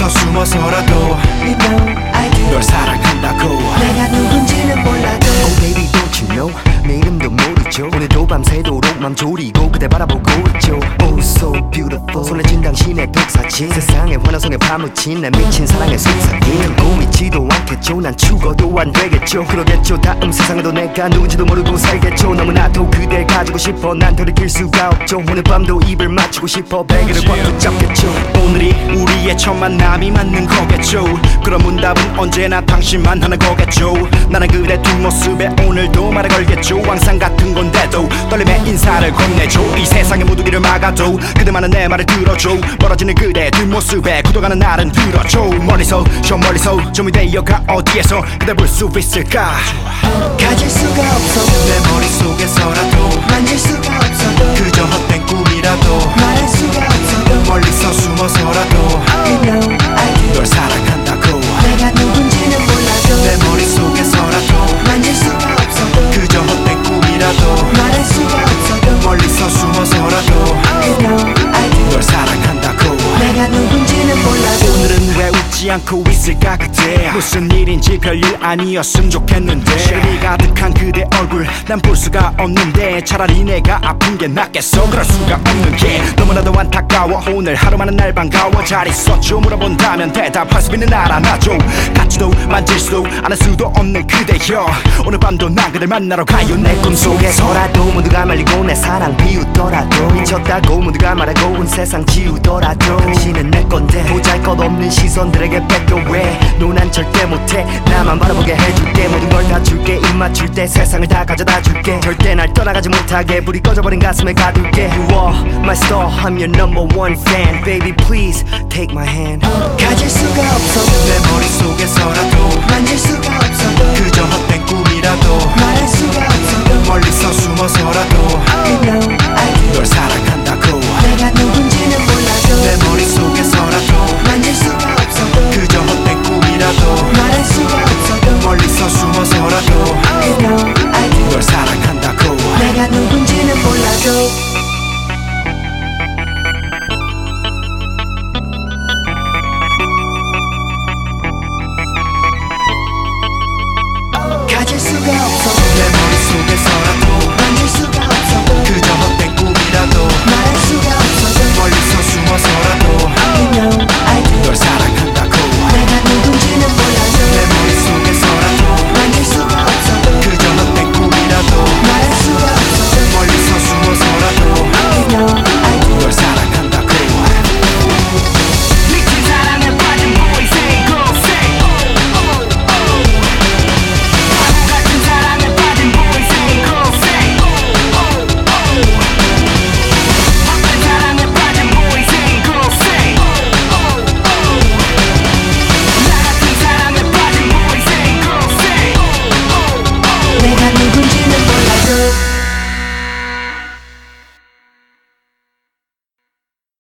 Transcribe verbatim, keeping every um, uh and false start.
멀리서 숨어서라도 You know I do. 널 사랑한다고. 내가 누군지는 몰라도 Oh baby don't you know 내 이름도 모르죠. 오늘도 밤새도록 맘 졸이고 그대 바라보고 있죠. Oh so beautiful 손에 쥔 당신의 백사진 세상에 환호성에 파묻힌 내 미친 사랑의 속삭임 고있지도 않겠죠. 난 죽어도 안 되겠죠. 그러겠죠. 다음 세상에도 내가 누군지도 모르고 살겠죠. 너무나도 그댈 가지고 싶어. 난 돌이킬 수가 없죠. 오늘 밤도 입을 맞추고 싶어. 베개를 꽉 붙잡겠죠. 오늘이 우리의 첫 만남이 맞는 거겠죠. 그럼 문답은 언제나 당신만 하는 거겠죠. 나는 그대 뒷모습에 오늘도 말을 걸겠죠. 항상 같은 건데도 떨림에 인사를 건네줘. 이 세상의 모두기를 막아도 그대만은 내 말을 들어줘. 멀어지는 그대 뒷모습에 굳어가는 나를 들어줘. 멀리서 저 멀리서 점이 되어가 어디에서 그대 볼 수 있을까. 가질 수가 없어. 내 머릿속에서라도 만질 수가 없어도 그저 헛된 꿈이라도 말할 수가 없어도 멀리서 숨어서라도 You know I do. 널 사랑한다고. 내가 누군지는 몰라도 내 머릿속에서라도 만질 수가 없어도 그저 헛된 꿈이라도 말할 수가 없어도 멀리서 숨어서라도 You know I do. 널 사랑한다고. 내가 누군지는 몰라도 오늘은 왜 웃지 않고 있을까 그대. 무슨 일인지 별일 아니었음 좋겠는데 쉘이 가득한 그대 얼굴 난 볼 수가 없는데 차라리 내가 아픈 게 낫겠어. 그럴 수가 없는 게 너무나도 안타까워. 오늘 하루만은 날 반가워. 잘 있었죠 물어본다면 대답할 수 있는 알아놔줘. 같지도 만질 수도 않을 수도 없는 그대여. 오늘 밤도 난 그댈 만나러 가요. 내 꿈속에서라도 모두가 말리고 내 사랑 비웃더라도 미쳤다고 모두가 말하고 온 세상 지우더라도 당신은 내 건데 보잘것없는 시선들에게 뺏겨 왜 너난 절대 못해. 나만 바라보게 해줄게. 모든 걸 다 줄게. 입 맞출 때 세상을 다 가져다 줄게. 절대 날 떠나가지 못하게 불이 꺼져버린 가슴에 가둘게. You are my star, I'm your number one fan. Baby please take my hand. 가질 수가 없어. 내 머릿속에서라도 만질 수가 없어도 그저 헛된 꿈이라도 말할 수가 없어도 멀리서 숨어서라도 You know I do. 널 사랑한다고. 내가 누군지